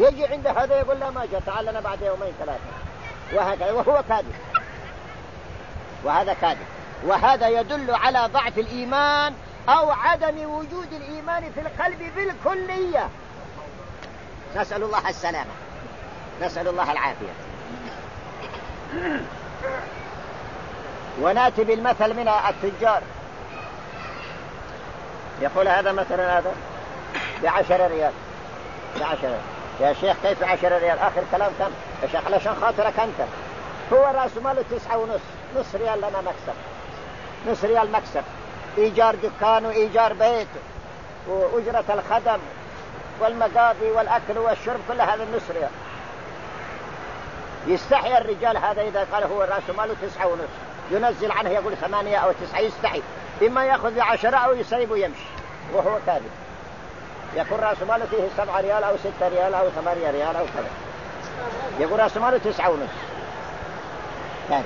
يجي عند هذا يقول لا ما جاء، تعال لنا بعد يومين ثلاثة، وهكذا، وهو كاذب، وهذا كاذب. وهذا يدل على ضعف الإيمان أو عدم وجود الإيمان في القلب بالكلية. نسأل الله السلامة، نسأل الله العافية. ونأتي بالمثل من التجار، يقول هذا مثلا هذا ب10 ريال، ب10. يا شيخ كيف 10 ريال؟ آخر كلام كم يا شيخ؟ علشان خاطرك أنت. هو رأس ماله 9.5، نص ريال لنا مكسب، نص ريال مكسب، إيجار دكان وإيجار بيت وأجرة الخدم والمقاضي والأكل والشرب، كل هذا النص ريال. يستحي الرجال هذا إذا قال هو رأس ماله 9.5، ينزل عنه يقول 8 أو 9، يستحي، إما يأخذ 10 أو يسيب ويمشي، وهو كاذب. يكون رأس ماله فيه 7 ريال أو 6 ريال أو 8 ريال أو كذا، يقول رأس ماله 9.5، كاذب.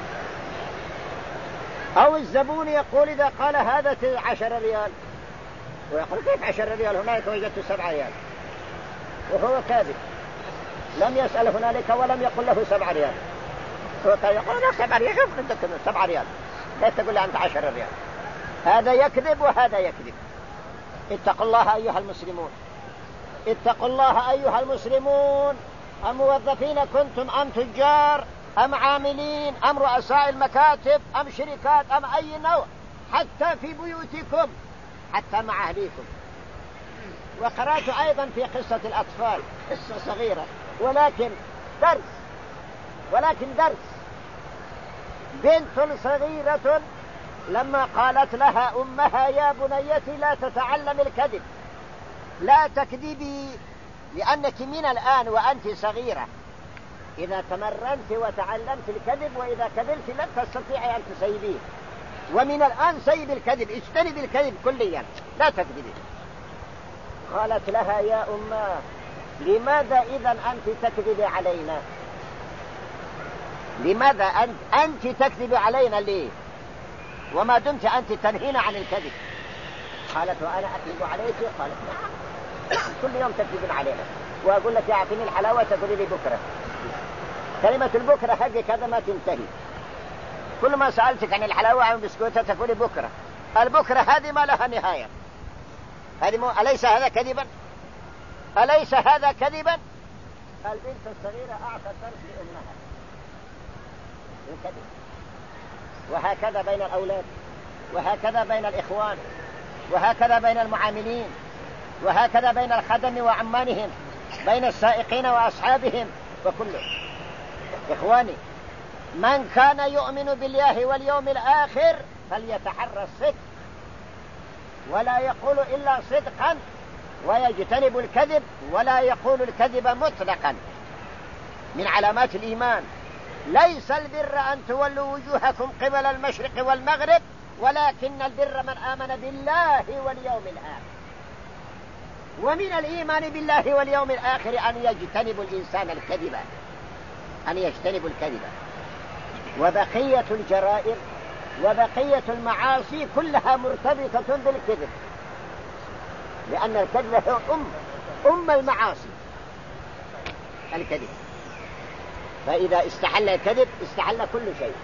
أو الزبون يقول إذا قال هذا 10 ريال، ويقول كيف 10 ريال؟ هنالك وجدت 7 ريال، وهو كاذب، لم يسأل هنالك ولم يقل له 7 ريال. هو يقول لك 7 ريال، شوف انت 7 ريال، كيف تقول لي أنت 10 ريال؟ هذا يكذب وهذا يكذب. اتقوا الله أيها المسلمون، اتقوا الله أيها المسلمون. أم موظفين كنتم أم تجار أم عاملين أم رؤساء المكاتب أم شركات أم أي نوع، حتى في بيوتكم، حتى مع أهليكم. وقرأت أيضا في قصة الأطفال، قصة صغيرة ولكن درس. بنت صغيرة لما قالت لها أمها يا بنيتي لا تتعلم الكذب، لا تكذبي، لأنك من الآن وأنت صغيرة إذا تمرنت وتعلمت الكذب وإذا كذبت لن تستطيعي أن تسيبيه، ومن الآن سيب الكذب، اجتنب الكذب كليا، لا تكذبي. قالت لها يا أماه لماذا إذن أنت تكذبي علينا؟ لماذا أنت تكذبي علينا ليه؟ وما دمت أنت تنهين عن الكذب. قالت وأنا أكذب عليك؟ قالت نعم، كل يوم تكذبين علينا، وأقول لك أعطيني الحلاوة تقولي لي بكرة. كلمة البكرة حقك هذا ما تنتهي، كل ما سألتك عن الحلاوة عن بسكوتة تقولي بكرة. البكرة هذه ما لها نهاية، هذه أليس هذا كذبا؟ أليس هذا كذبا؟ البنت الصغيرة أعطت درس لأمها الكذب. وهكذا بين الأولاد، وهكذا بين الإخوان، وهكذا بين المعاملين، وهكذا بين الخدم وعمانهم، بين السائقين وأصحابهم وكله. إخواني، من كان يؤمن بالله واليوم الآخر فليتحرى الصدق، ولا يقول إلا صدقا، ويجتنب الكذب، ولا يقول الكذب مطلقا. من علامات الإيمان ليس البر أن تولوا وجوهكم قبل المشرق والمغرب، ولكن البر من آمن بالله واليوم الآخر. ومن الإيمان بالله واليوم الآخر أن يجتنب الإنسان الكذب، أن يجتنب الكذب. وبقية الجرائم وبقية المعاصي كلها مرتبطة بالكذب، لأن الكذب هو أم المعاصي، الكذب. فإذا استحل الكذب استحل كل شيء.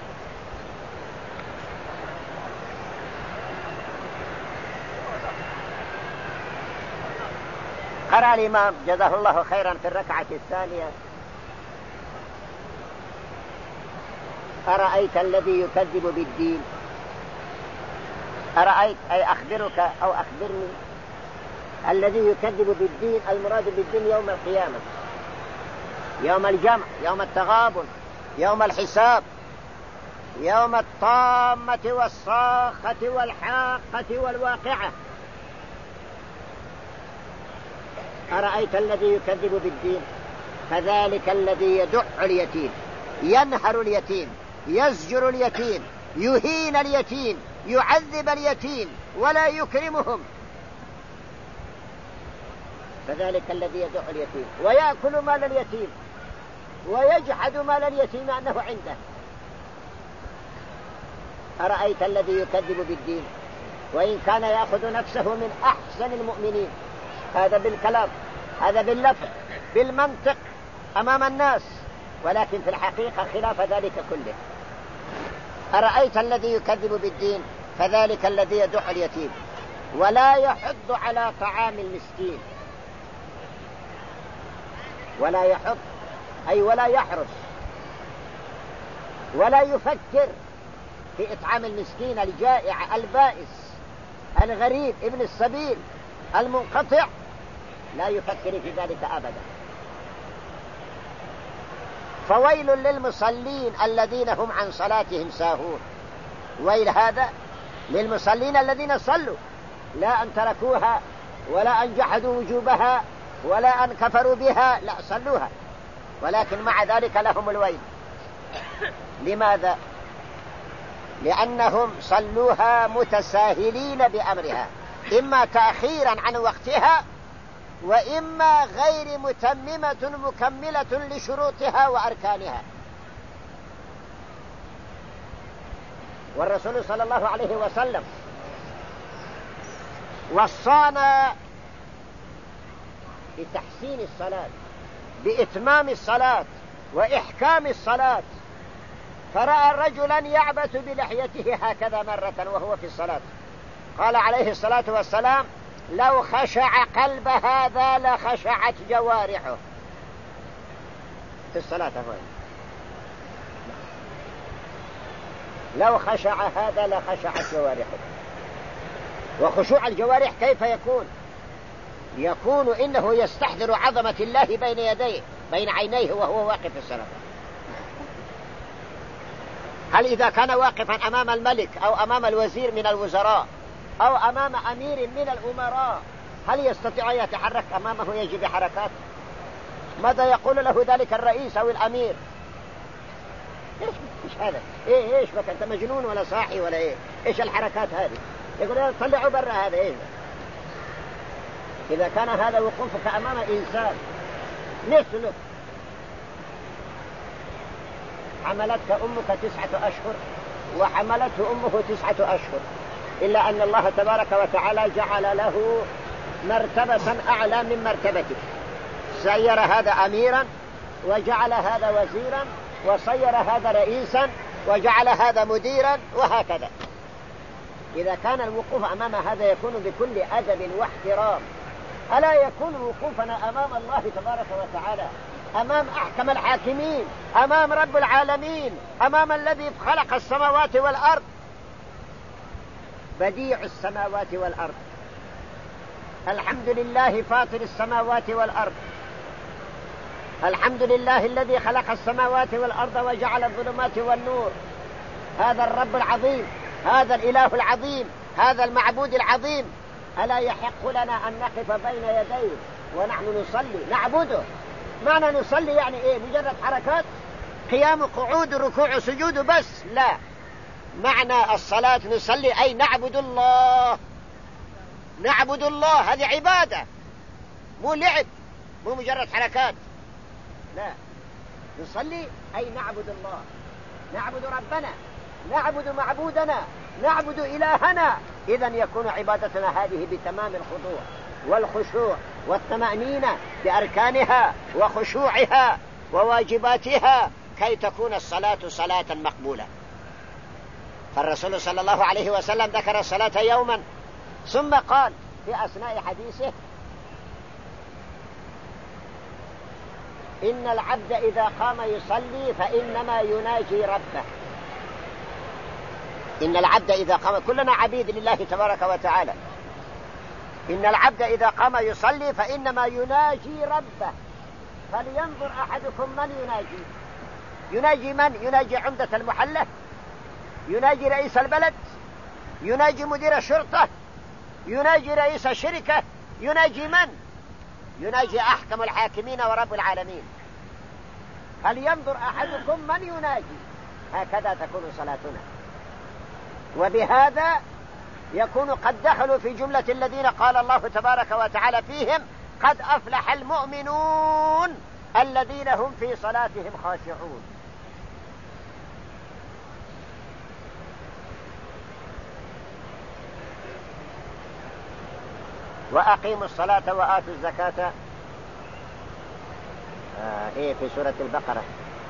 قرأ الإمام جزاه الله خيرا في الركعة الثانية أرأيت الذي يكذب بالدين. أرأيت أي أخبرك أو أخبرني. الذي يكذب بالدين المراد بالدين يوم القيامة، يوم الجمع، يوم التغابن، يوم الحساب، يوم الطامة والصاخة والحاقة والواقعة. أرأيت الذي يكذب بالدين فذلك الذي يدع اليتيم، ينهر اليتيم، يزجر اليتيم، يهين اليتيم، يعذب اليتيم ولا يكرمهم. فذلك الذي يدع اليتيم ويأكل مال اليتيم ويجحد مال اليتيم أنه عنده. أرأيت الذي يكذب بالدين وإن كان يأخذ نفسه من أحسن المؤمنين، هذا بالكلام، هذا باللفظ، بالمنطق أمام الناس، ولكن في الحقيقة خلاف ذلك كله. أرأيت الذي يكذب بالدين فذلك الذي يدع اليتيم ولا يحض على طعام المسكين. ولا يحض أي ولا يحرص ولا يفكر في إطعام المسكين الجائع البائس الغريب ابن السبيل المنقطع، لا يفكر في ذلك أبدا. فويل للمصلين الذين هم عن صلاتهم ساهون. ويل هذا للمصلين الذين صلوا، لا أن تركوها ولا أن جحدوا وجوبها ولا أن كفروا بها، لا صلوها، ولكن مع ذلك لهم الويل. لماذا؟ لأنهم صلوها متساهلين بأمرها، إما تأخيرا عن وقتها وإما غير متممة مكملة لشروطها وأركانها. والرسول صلى الله عليه وسلم وصانا بتحسين الصلاة، بإتمام الصلاة وإحكام الصلاة. فرأى رجلا يعبث بلحيته هكذا مرة وهو في الصلاة، قال عليه الصلاة والسلام: لو خشع قلب هذا لخشعت جوارحه. في الصلاة هنا لو خشع هذا لخشعت جوارحه. وخشوع الجوارح كيف يكون؟ يكون إنه يستحضر عظمة الله بين يديه بين عينيه وهو واقف في الصلاة. هل إذا كان واقفا أمام الملك أو أمام الوزير من الوزراء أو أمام أمير من الأمراء هل يستطيع أن يتحرك أمامه يجب حركات؟ ماذا يقول له ذلك الرئيس أو الأمير؟ إيش هذا؟ إيش بك أنت مجنون ولا صاحي ولا إيه؟ إيش الحركات هذه؟ يقول طلعوا برا هذا إيه؟ إذا كان هذا وقوفك أمام إنسان مثلك حملتك أمك 9 أشهر وحملته أمه 9 أشهر، إلا أن الله تبارك وتعالى جعل له مرتبة أعلى من مرتبتك، سير هذا أميرا وجعل هذا وزيرا وصير هذا رئيسا وجعل هذا مديرا وهكذا. إذا كان الوقوف أمام هذا يكون بكل أدب واحترام، ألا يكون وقوفنا أمام الله تبارك وتعالى، أمام أحكم الحاكمين، أمام رب العالمين، أمام الذي خلق السماوات والأرض، بديع السماوات والأرض، الحمد لله فاطر السماوات والأرض، الحمد لله الذي خلق السماوات والأرض وجعل الظلمات والنور. هذا الرب العظيم، هذا الإله العظيم، هذا المعبود العظيم، ألا يحق لنا أن نقف بين يديه ونحن نصلي نعبده؟ معنى نصلي يعني إيه؟ مجرد حركات قيام قعود ركوع سجود بس؟ لا، معنى الصلاة نصلي أي نعبد الله، نعبد الله، هذه عبادة، مو لعب، مو مجرد حركات، لا، نصلي أي نعبد الله، نعبد ربنا، نعبد معبودنا، نعبد إلهنا. إذن يكون عبادتنا هذه بتمام الخضوع والخشوع والطمأنينة بأركانها وخشوعها وواجباتها كي تكون الصلاة صلاة مقبولة. فالرسول صلى الله عليه وسلم ذكر الصلاة يوما ثم قال في أثناء حديثه: إن العبد إذا قام يصلي فإنما يناجي ربه. إن العبد إذا قام، كلنا عبيد لله تبارك وتعالى، إن العبد إذا قام يصلي فإنما يناجي ربه. فلينظر أحدكم من يناجي. يناجي من؟ يناجي عمدة المحلة، يناجي رئيس البلد، يناجي مدير الشرطة، يناجي رئيس الشركة، يناجي من؟ يناجي أحكم الحاكمين ورب العالمين. فلينظر أحدكم من يناجي. هكذا تكون صلاتنا، وبهذا يكون قد دخلوا في جملة الذين قال الله تبارك وتعالى فيهم: قد أفلح المؤمنون الذين هم في صلاتهم خاشعون. وأقيموا الصلاة وآتوا الزكاة في سورة البقرة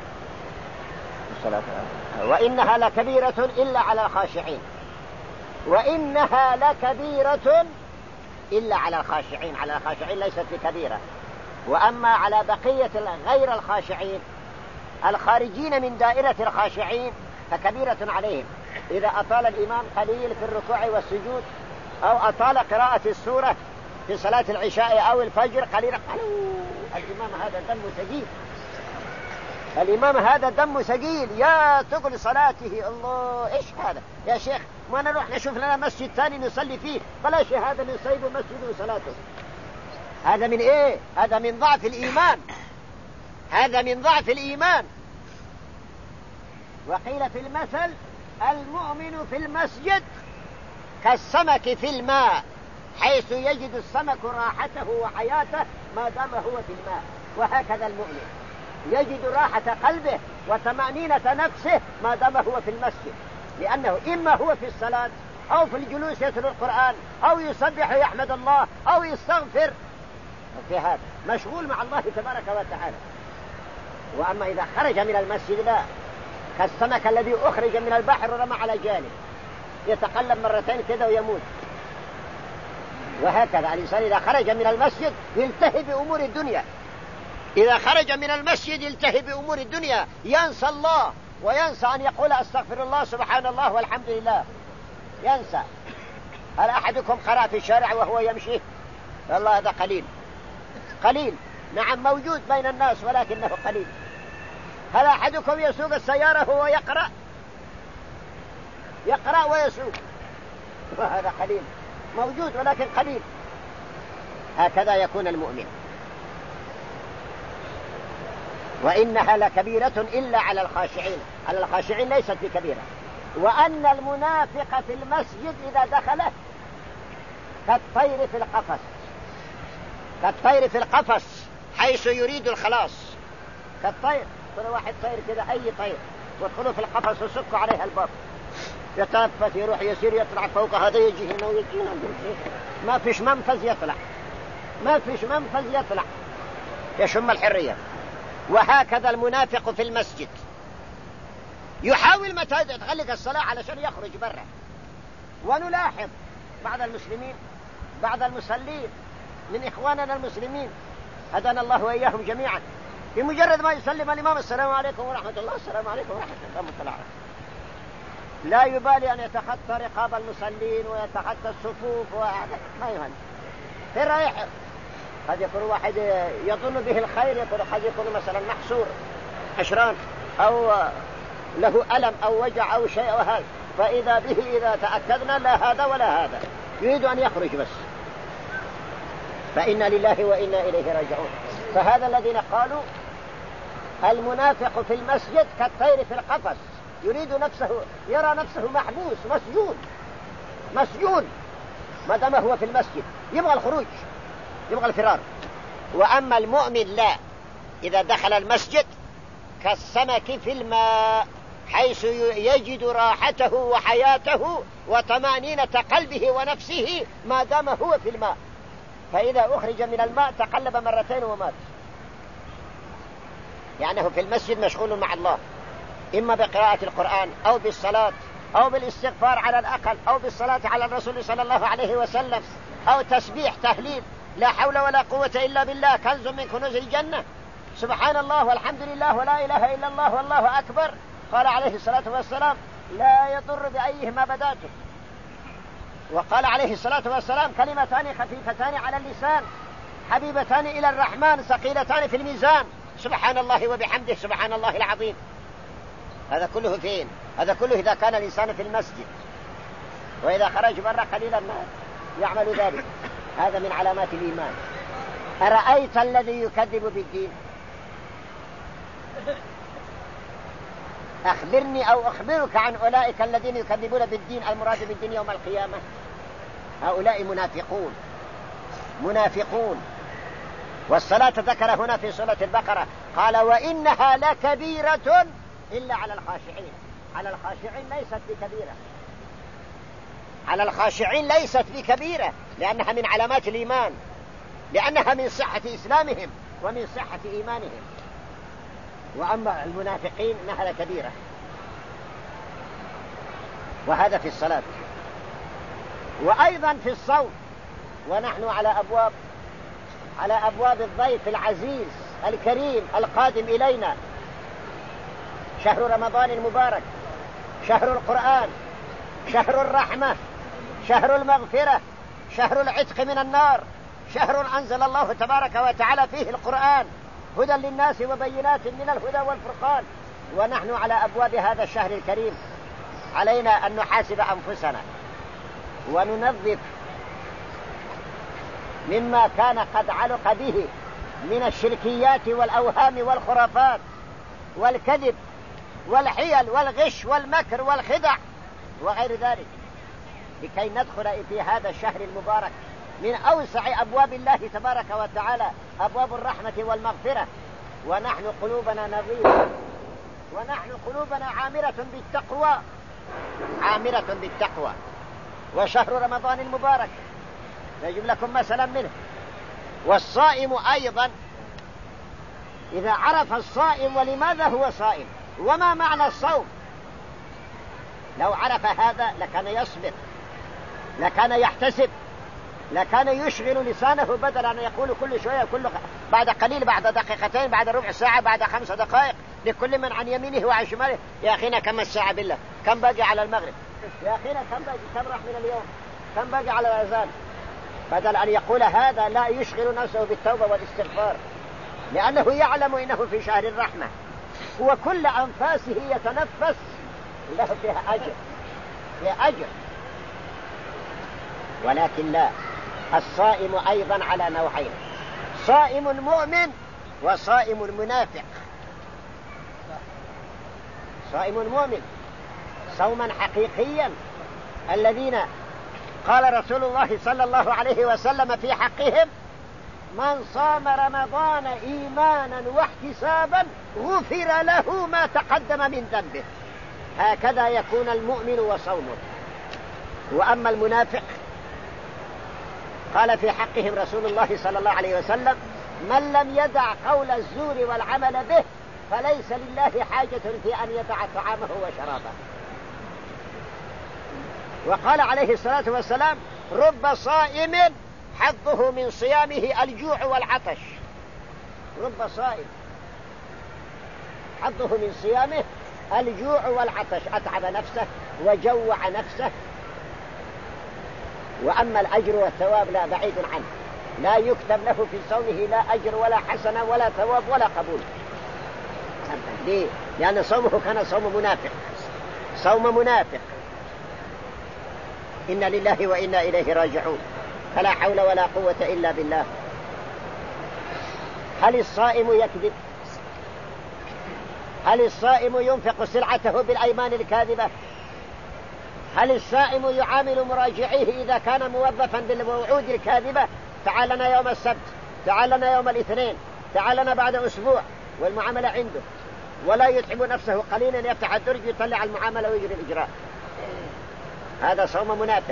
وإنها لكبيرة إلا على الخاشعين، وإنها لكبيرة إلا على الخاشعين. على الخاشعين ليست بكبيرة. وأما على بقية غير الخاشعين الخارجين من دائرة الخاشعين فكبيرة عليهم. إذا أطال الإمام قليل في الركوع والسجود أو أطال قراءة السورة في صلاة العشاء أو الفجر قليلا، الإمام هذا دم ثقيل، الإمام هذا دم ثقيل يا تقل صلاته. الله إيش هذا يا شيخ؟ ما نروح نشوف لنا مسجد ثاني نصلي فيه، بلاش هذا نصيب مسجد وصلاته. هذا من إيه؟ هذا من ضعف الإيمان، هذا من ضعف الإيمان. وقيل في المثل المؤمن في المسجد كالسمك في الماء حيث يجد السمك راحته وحياته ما دام هو في الماء. وهكذا المؤمن يجد راحة قلبه وطمأنينة نفسه ما دام هو في المسجد، لأنه إما هو في الصلاة أو في الجلوس يتلو القرآن أو يسبح يحمد الله أو يستغفر، في هذا مشغول مع الله تبارك وتعالى. وأما إذا خرج من المسجد لا، كالسمك الذي أخرج من البحر ورمى على جانب يتقلب مرتين كذا ويموت. وهكذا الإنسان إذا خرج من المسجد يلتهي بأمور الدنيا، إذا خرج من المسجد يلتهي بأمور الدنيا، ينسى الله وينسى أن يقول أستغفر الله سبحان الله والحمد لله، ينسى. هل أحدكم قرأ في الشارع وهو يمشي؟ والله هذا قليل قليل، نعم موجود بين الناس ولكنه قليل. هل أحدكم يسوق السيارة وهو يقرأ؟ يقرأ ويسوق، وهذا قليل موجود ولكن قليل. هكذا يكون المؤمن. وإنها لكبيرة إلا على الخاشعين، على الخاشعين ليست بكبيرة. وأن المنافق في المسجد إذا دخله كالطير في القفص، كالطير في القفص حيث يريد الخلاص. كالطير، كل واحد طير كذا أي طير وادخلوا في القفص وسكوا عليها الباب، يتنفس يروح يسير يطلع فوق هذا يجي هنا ويجي هنا، ما فيش منفذ يطلع، ما فيش منفذ يطلع، يشم الحرية. وهكذا المنافق في المسجد يحاول متى يتغلق الصلاة علشان يخرج برا. ونلاحظ بعض المسلمين بعض المصلين من إخواننا المسلمين هدانا الله وإياهم جميعا، بمجرد ما يسلم الإمام السلام عليكم ورحمة الله السلام عليكم ورحمة الله لا يبالي أن يتخطى رقاب المصلين ويتخطى الصفوف ما يهم. في رايح قد يكون واحد يظن به الخير، قد يكون مثلا محصور حشران أو له ألم أو وجع أو شيء وهذا، فإذا به إذا تأكدنا لا هذا ولا هذا يريد أن يخرج بس، فإنا لله وإنا إليه راجعون. فهذا الذين قالوا المنافق في المسجد كالطير في القفص، يريد نفسه، يرى نفسه محبوس مسجون ما دام هو في المسجد، يبغى الخروج يبغى الفرار. وأما المؤمن لا، إذا دخل المسجد كالسمك في الماء حيث يجد راحته وحياته وطمأنينة قلبه ونفسه ما دام هو في الماء، فإذا أخرج من الماء تقلب مرتين ومات، يعني هو في المسجد مشغول مع الله، إما بقراءة القرآن أو بالصلاة أو بالاستغفار على الأقل أو بالصلاة على الرسول صلى الله عليه وسلم أو تسبيح تهليل لا حول ولا قوة إلا بالله كنز من كنوز الجنة، سبحان الله والحمد لله ولا إله إلا الله والله أكبر. قال عليه الصلاة والسلام لا يضر بأيهما بدأتم. وقال عليه الصلاة والسلام كلمتان خفيفتان على اللسان حبيبتان إلى الرحمن ثقيلتان في الميزان، سبحان الله وبحمده سبحان الله العظيم. هذا كله فين؟ هذا كله إذا كان الإنسان في المسجد، وإذا خرج برا قليلا ما يعمل ذلك. هذا من علامات الإيمان. أرأيت الذي يكذب بالدين؟ أخبرني أو أخبرك عن أولئك الذين يكذبون بالدين. المراد بالدين يوم القيامة هؤلاء منافقون. والصلاة ذكر هنا في سورة البقرة قال وإنها لكبيرة إلا على الخاشعين. على الخاشعين ليست بكبيرة، على الخاشعين ليست بكبيرة، لأنها من علامات الإيمان، لأنها من صحة إسلامهم ومن صحة إيمانهم. وأما المنافقين نهلة كبيرة. وهذا في الصلاة. وأيضا في الصوم، ونحن على أبواب الضيف العزيز الكريم القادم إلينا، شهر رمضان المبارك، شهر القرآن، شهر الرحمة، شهر المغفرة، شهر العتق من النار، شهر أنزل الله تبارك وتعالى فيه القرآن هدى للناس وبينات من الهدى والفرقان. ونحن على أبواب هذا الشهر الكريم، علينا أن نحاسب أنفسنا وننظف مما كان قد علق به من الشركيات والأوهام والخرافات والكذب والحيل والغش والمكر والخدع وغير ذلك، لكي ندخل في هذا الشهر المبارك من أوسع أبواب الله تبارك وتعالى، أبواب الرحمة والمغفرة، ونحن قلوبنا نظيفة، ونحن قلوبنا عامرة بالتقوى. وشهر رمضان المبارك نجيب لكم مثلا منه. والصائم أيضا إذا عرف الصائم ولماذا هو صائم وما معنى الصوم، لو عرف هذا لكان يصبر، لكان يحتسب، لكان يشغل لسانه بدل أن يقول كل شوية بعد قليل، بعد دقيقتين، بعد ربع ساعة، بعد 5 دقائق لكل من عن يمينه وعن شماله: يا أخينا كم الساعة بالله، كم باقي على المغرب، يا أخينا كم راح من اليوم، كم باقي على الأذان. بدل أن يقول هذا لا يشغل نفسه بالتوبة والاستغفار، لأنه يعلم إنه في شهر الرحمة، وكل أنفاسه يتنفس له فيها أجر. ولكن لا، الصائم أيضا على نوعين: صائم مؤمن وصائم منافق. صائم المؤمن صوما حقيقيا، الذين قال رسول الله صلى الله عليه وسلم في حقهم: من صام رمضان إيمانا واحتسابا غفر له ما تقدم من ذنبه. هكذا يكون المؤمن وصومه. وأما المنافق قال في حقهم رسول الله صلى الله عليه وسلم: من لم يدع قول الزور والعمل به فليس لله حاجة في أن يدع طعامه وشرابه. وقال عليه الصلاة والسلام: رب صائم حظه من صيامه الجوع والعطش. رب صائم حظه من صيامه الجوع والعطش، أتعب نفسه وجوع نفسه. وأما الأجر والثواب لا، بعيد عنه، لا يكتب له في صومه لا أجر ولا حسنة ولا ثواب ولا قبول. ليه؟ لأن صومه كان صوم منافق. إن لله وإنا إليه راجعون، فلا حول ولا قوة إلا بالله. هل الصائم يكذب؟ هل الصائم ينفق سلعته بالأيمان الكاذبة؟ هل الصائم يعامل مراجعيه إذا كان موظفا بالوعود الكاذبة: تعال لنا يوم السبت، تعال لنا يوم الاثنين، تعال لنا بعد أسبوع، والمعاملة عنده، ولا يتعب نفسه قليلا يفتح الدرج يطلع المعاملة ويجري الإجراء؟ هذا صوم منافق.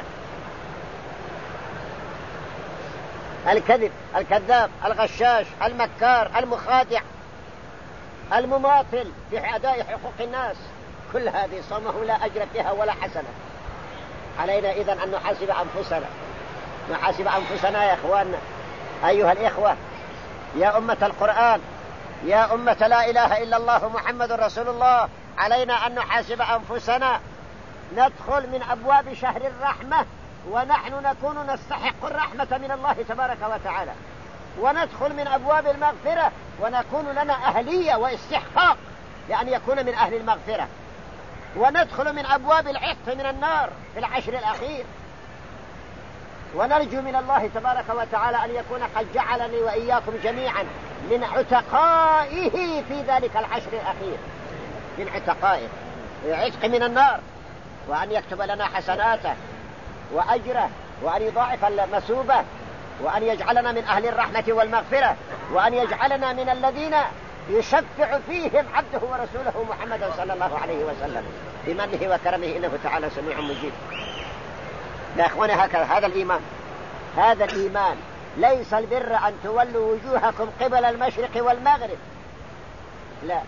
الكذب، الكذاب، الغشاش، المكار، المخادع، المماطل في أداء حقوق الناس، كل هذه صومه لا أجر فيها ولا حسنة. علينا إذن أن نحاسب أنفسنا يا إخواننا، أيها الإخوة، يا أمة القرآن، يا أمة لا إله إلا الله محمد رسول الله. علينا أن نحاسب أنفسنا. ندخل من أبواب شهر الرحمة ونحن نكون نستحق الرحمة من الله تبارك وتعالى، وندخل من أبواب المغفرة ونكون لنا أهلية واستحقاق لأن يكون من أهل المغفرة، وندخل من أبواب العتق من النار في العشر الأخير، ونرجو من الله تبارك وتعالى أن يكون قد جعلني وإياكم جميعا من عتقائه في ذلك العشر الأخير، من عتقائه عتق من النار، وأن يكتب لنا حسناته وأجره، وأن يضاعف المثوبة، وأن يجعلنا من أهل الرحمة والمغفرة، وأن يجعلنا من الذين يشفع فيهم عبده ورسوله محمد صلى الله عليه وسلم بمنه وكرمه، إنه تعالى سميع مجيب. يا إخواني، هكذا هذا الإيمان ليس البر أن تولوا وجوهكم قبل المشرق والمغرب، لا.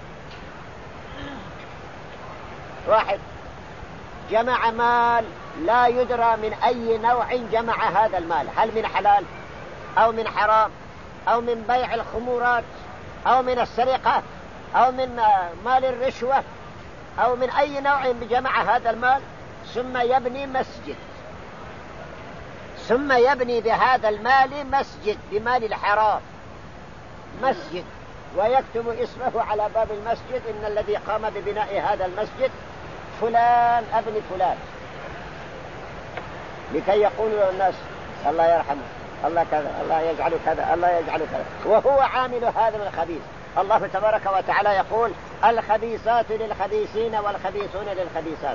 واحد جمع مال لا يدرى من أي نوع جمع هذا المال، هل من حلال أو من حرام أو من بيع الخمورات أو من السرقة أو من مال الرشوة أو من أي نوع جمع هذا المال، ثم يبني مسجد، ثم يبني بهذا المال مسجد، بمال الحرام مسجد، ويكتب اسمه على باب المسجد إن الذي قام ببناء هذا المسجد فلان ابن فلان، لكي يقولوا الناس الله يرحمه، الله كذا، الله يجعل كذا، الله يجعل كذا، وهو عامل هذا من الخبيث. الله تبارك وتعالى يقول الخبيثات للخبيثين والخبيثون للخبيثات.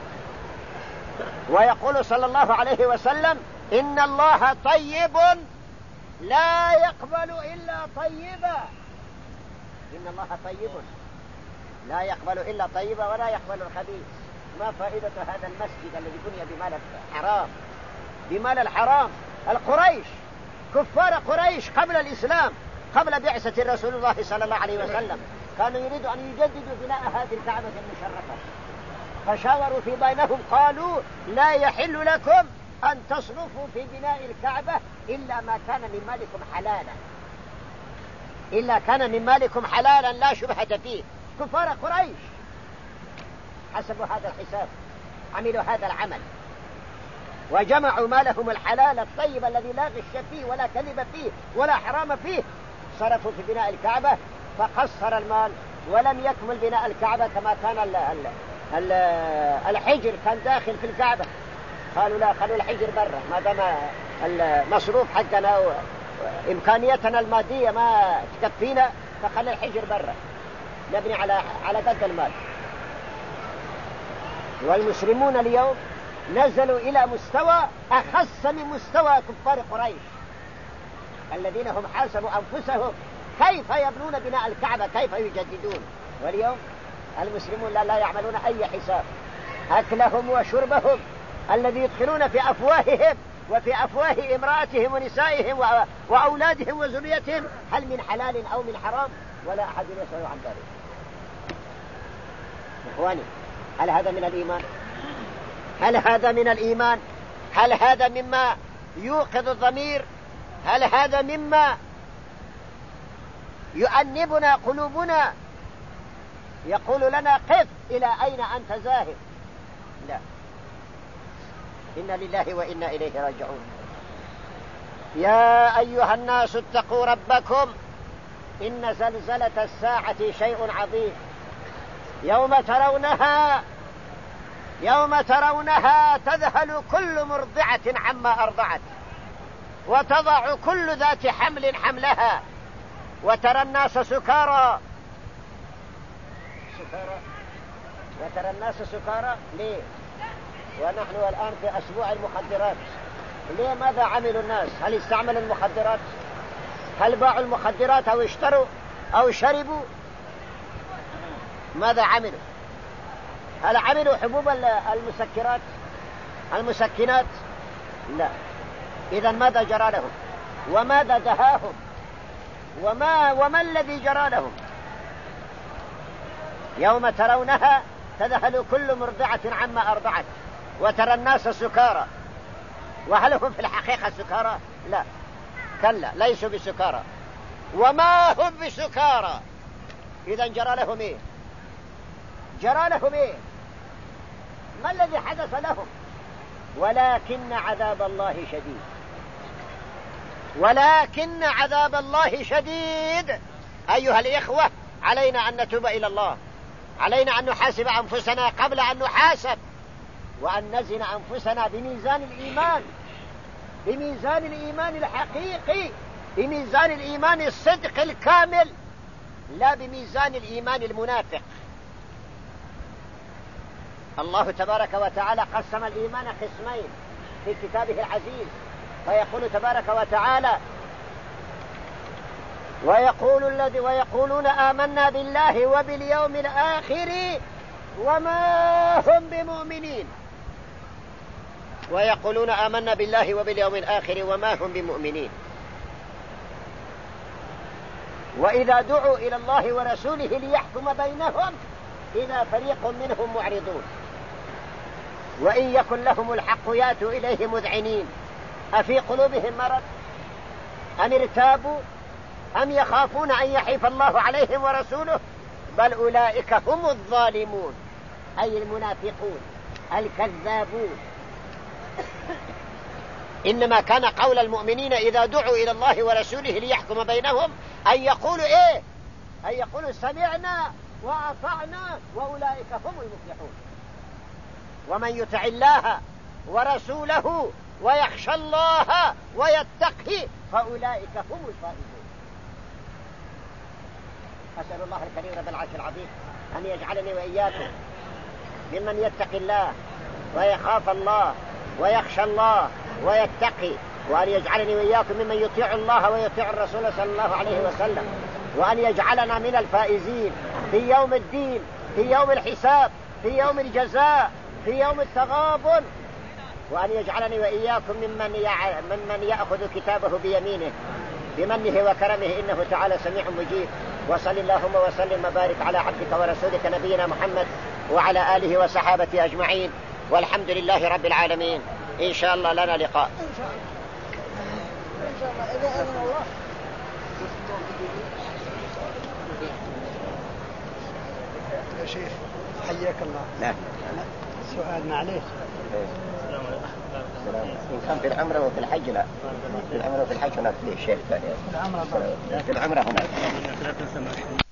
ويقول صلى الله عليه وسلم إن الله طيب لا يقبل إلا طيبا، إن الله طيب لا يقبل إلا طيبا ولا يقبل الخبيث. ما فائدة هذا المسجد الذي بني بمال الحرام، بمال الحرام؟ القريش، كفار قريش قبل الإسلام، قبل بعثة رسول الله صلى الله عليه وسلم، كانوا يريدوا أن يجددوا بناء هذه الكعبة المشرفة، فشاوروا في بينهم قالوا لا يحل لكم أن تصرفوا في بناء الكعبة إلا ما كان من مالكم حلالا، إلا كان من مالكم حلالا لا شبهة فيه. كفار قريش حسبوا هذا الحساب، عملوا هذا العمل، وجمعوا مالهم الحلال الطيب الذي لا غش فيه ولا كذب فيه ولا حرام فيه، صرفوا في بناء الكعبة، فقصر المال ولم يكمل بناء الكعبة كما كان الحجر كان داخل في الكعبة. قالوا لا، خلوا الحجر برا، ما دام المصروف حقنا وإمكانيتنا المادية ما تكفينا، فخلي الحجر برا نبني على قد المال. والمسلمون اليوم نزلوا إلى مستوى أخص من مستوى كفار قريش الذين هم حاسبوا أنفسهم كيف يبنون بناء الكعبة، كيف يجددون. واليوم المسلمون لا يعملون أي حساب، أكلهم وشربهم الذي يدخلون في أفواههم وفي أفواه امرأتهم ونسائهم وأولادهم وذريتهم هل من حلال أو من حرام، ولا أحد يسأل عن ذلك. إخواني، هل هذا من الإيمان؟ هل هذا من الإيمان؟ هل هذا مما يوقظ الضمير؟ هل هذا مما يؤنبنا قلوبنا، يقول لنا قف إلى أين أنت ذاهب؟ لا، إنا لله وإنا إليه راجعون. يا أيها الناس اتقوا ربكم إن زلزلة الساعة شيء عظيم، يوم ترونها تذهل كل مرضعة عما أرضعت وتضع كل ذات حمل حملها وترى الناس سكارى. وترى الناس سكارى ليه؟ ونحن الآن في أسبوع المخدرات. ليه؟ ماذا عملوا الناس؟ هل استعملوا المخدرات؟ هل باعوا المخدرات أو اشتروا أو شربوا؟ ماذا عملوا؟ هل عملوا حبوب المسكنات؟ لا. إذا ماذا جرى لهم؟ وماذا دهاهم؟ وما الذي جرى لهم؟ يوم ترونها تذهل كل مرضعة عما أرضعت وترى الناس سكارى. وهل هم في الحقيقة سكارى؟ لا، كلا، ليسوا بسكارى وما هم بسكارى. إذا جرى لهم إيه؟ ما الذي حدث لهم؟ ولكن عذاب الله شديد. أيها الإخوة، علينا أن نتوب إلى الله، علينا أن نحاسب أنفسنا قبل أن نحاسب، وأن نزن أنفسنا بميزان الإيمان الحقيقي، بميزان الإيمان الصدق الكامل، لا بميزان الإيمان المنافق. الله تبارك وتعالى قسم الإيمان قسمين في كتابه العزيز، فيقول تبارك وتعالى ويقولون آمنا بالله وباليوم الآخر وما هم بمؤمنين. ويقولون آمنا بالله وباليوم الآخر وما هم بمؤمنين. وإذا دعوا إلى الله ورسوله ليحكم بينهم إذا فريق منهم معرضون وإن يكن لهم الحق ياتوا إليه مذعنين أفي قلوبهم مرض أم ارتابوا أم يخافون أن يحيف الله عليهم ورسوله بل أولئك هم الظالمون أي المنافقون الكذابون. إنما كان قول المؤمنين إذا دعوا إلى الله ورسوله ليحكم بينهم أن يقولوا إيه؟ أن يقولوا سمعنا وأطعنا وأولئك هم المفلحون. ومن يطع الله ورسوله ويخشى الله ويتقه فأولئك هم الفائزون. أسأل الله الكريم رب العرش العظيم أن يجعلني وإياكم ممن يتقي الله ويخاف الله ويخشى الله ويتقي، وأن يجعلني وإياكم ممن يطيع الله ويطيع الرسول صلى الله عليه وسلم، وأن يجعلنا من الفائزين في يوم الدين، في يوم الحساب، في يوم الجزاء، في يوم التغابن، وأن يجعلني وإياكم ممن يأخذ كتابه بيمينه بمنه وكرمه إنه تعالى سميع مجيب. وصل اللهم وسلم وبارك على عبدك ورسولك نبينا محمد وعلى آله وصحابته أجمعين، والحمد لله رب العالمين. إن شاء الله لنا لقاء. إن شاء الله إذا أذن الله. يا شيخ حياك الله. نعم. سؤال معليش. إن كان في العمرة وفي الحج لا. في العمرة وفي الحج هناك في الشيخ ثاني. في العمرة هناك.